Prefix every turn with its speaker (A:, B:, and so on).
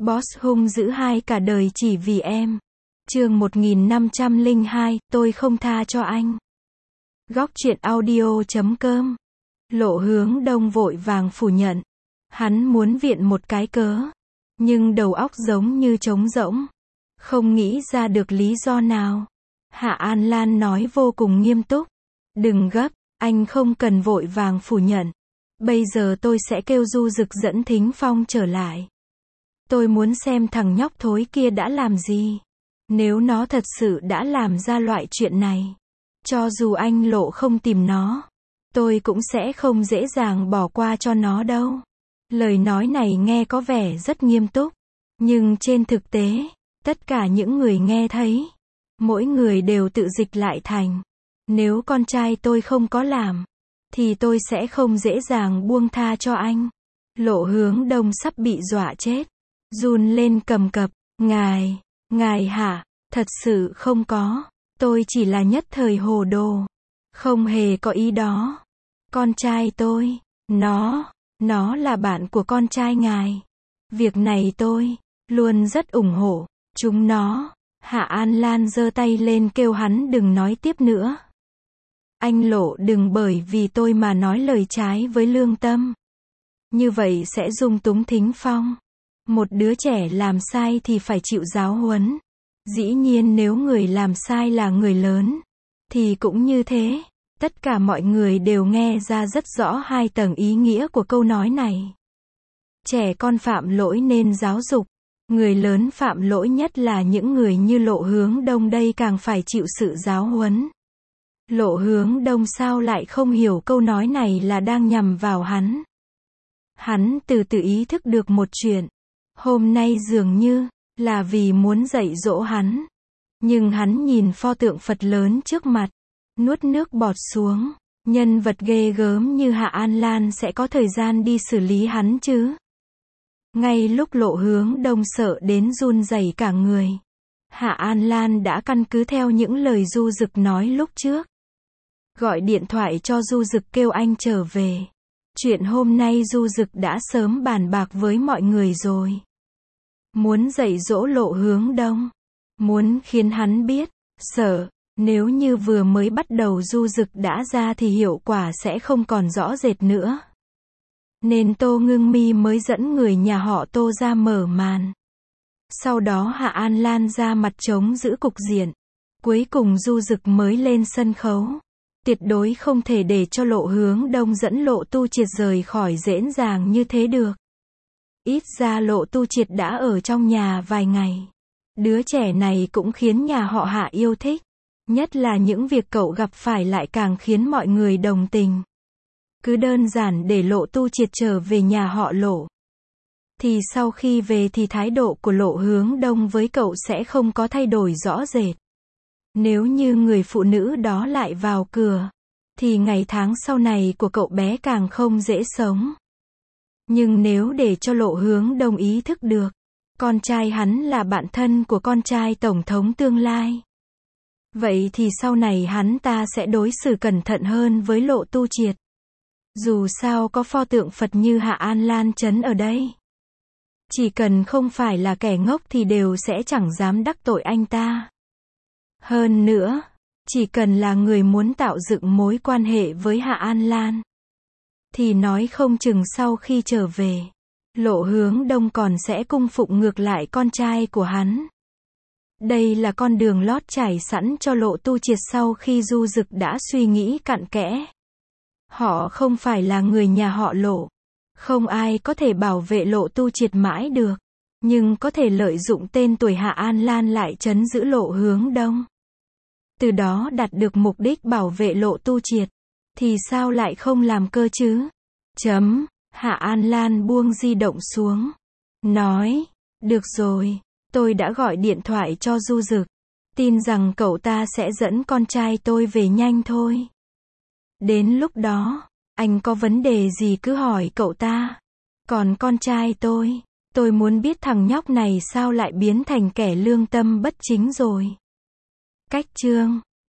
A: Boss hung dữ hai cả đời chỉ vì em. Chương 1502, tôi không tha cho anh. Góc truyện audio.com. Lộ Hướng Đông vội vàng phủ nhận. Hắn muốn viện một cái cớ, nhưng đầu óc giống như trống rỗng, không nghĩ ra được lý do nào. Hạ An Lan nói vô cùng nghiêm túc. Đừng gấp, anh không cần vội vàng phủ nhận. Bây giờ tôi sẽ kêu Du Dực dẫn Thính Phong trở lại. Tôi muốn xem thằng nhóc thối kia đã làm gì. Nếu nó thật sự đã làm ra loại chuyện này, cho dù anh Lộ không tìm nó, tôi cũng sẽ không dễ dàng bỏ qua cho nó đâu. Lời nói này nghe có vẻ rất nghiêm túc, nhưng trên thực tế, tất cả những người nghe thấy, mỗi người đều tự dịch lại thành: nếu con trai tôi không có làm, thì tôi sẽ không dễ dàng buông tha cho anh. Lộ Hướng Đông sắp bị dọa chết, run lên cầm cập. Ngài hả? Thật sự không có. Tôi chỉ là nhất thời hồ đồ. Không hề có ý đó. Con trai tôi, nó là bạn của con trai ngài. Việc này tôi luôn rất ủng hộ chúng nó. Hạ An Lan giơ tay lên kêu hắn đừng nói tiếp nữa. Anh Lộ đừng bởi vì tôi mà nói lời trái với lương tâm. Như vậy sẽ dung túng Thính Phong. Một đứa trẻ làm sai thì phải chịu giáo huấn. Dĩ nhiên nếu người làm sai là người lớn, thì cũng như thế. Tất cả mọi người đều nghe ra rất rõ hai tầng ý nghĩa của câu nói này. Trẻ con phạm lỗi nên giáo dục. Người lớn phạm lỗi, nhất là những người như Lộ Hướng Đông đây, càng phải chịu sự giáo huấn. Lộ Hướng Đông sao lại không hiểu câu nói này là đang nhằm vào hắn. Hắn từ từ ý thức được một chuyện. Hôm nay dường như là vì muốn dạy dỗ hắn. Nhưng hắn nhìn pho tượng Phật lớn trước mặt, nuốt nước bọt xuống. Nhân vật ghê gớm như Hạ An Lan sẽ có thời gian đi xử lý hắn chứ? Ngay lúc Lộ Hướng Đông sợ đến run rẩy cả người, Hạ An Lan đã căn cứ theo những lời Du Dực nói lúc trước, gọi điện thoại cho Du Dực kêu anh trở về. Chuyện hôm nay Du Dực đã sớm bàn bạc với mọi người rồi. Muốn dạy dỗ Lộ Hướng Đông, muốn khiến hắn biết, sợ, nếu như vừa mới bắt đầu Du Dực đã ra thì hiệu quả sẽ không còn rõ rệt nữa. Nên Tô Ngưng Mi mới dẫn người nhà họ Tô ra mở màn. Sau đó Hạ An Lan ra mặt chống giữ cục diện. Cuối cùng Du Dực mới lên sân khấu. Tuyệt đối không thể để cho Lộ Hướng Đông dẫn Lộ Tu Triệt rời khỏi dễ dàng như thế được. Ít ra Lộ Tu Triệt đã ở trong nhà vài ngày. Đứa trẻ này cũng khiến nhà họ Hạ yêu thích. Nhất là những việc cậu gặp phải lại càng khiến mọi người đồng tình. Cứ đơn giản để Lộ Tu Triệt trở về nhà họ Lộ, thì sau khi về thì thái độ của Lộ Hướng Đông với cậu sẽ không có thay đổi rõ rệt. Nếu như người phụ nữ đó lại vào cửa, thì ngày tháng sau này của cậu bé càng không dễ sống. Nhưng nếu để cho Lộ Hướng Đông ý thức được, con trai hắn là bạn thân của con trai tổng thống tương lai, vậy thì sau này hắn ta sẽ đối xử cẩn thận hơn với Lộ Tu Triệt. Dù sao có pho tượng Phật như Hạ An Lan trấn ở đây, chỉ cần không phải là kẻ ngốc thì đều sẽ chẳng dám đắc tội anh ta. Hơn nữa, chỉ cần là người muốn tạo dựng mối quan hệ với Hạ An Lan, thì nói không chừng sau khi trở về, Lộ Hướng Đông còn sẽ cung phụng ngược lại con trai của hắn. Đây là con đường lót trải sẵn cho Lộ Tu Triệt sau khi Du Dực đã suy nghĩ cặn kẽ. Họ không phải là người nhà họ Lộ. Không ai có thể bảo vệ Lộ Tu Triệt mãi được. Nhưng có thể lợi dụng tên tuổi Hạ An Lan lại trấn giữ Lộ Hướng Đông. Từ đó đạt được mục đích bảo vệ Lộ Tu Triệt. Thì sao lại không làm cơ chứ? Hạ An Lan buông di động xuống. Nói, được rồi, tôi đã gọi điện thoại cho Du Dực. Tin rằng cậu ta sẽ dẫn con trai tôi về nhanh thôi. Đến lúc đó, anh có vấn đề gì cứ hỏi cậu ta. Còn con trai tôi muốn biết thằng nhóc này sao lại biến thành kẻ lương tâm bất chính rồi. Cách chương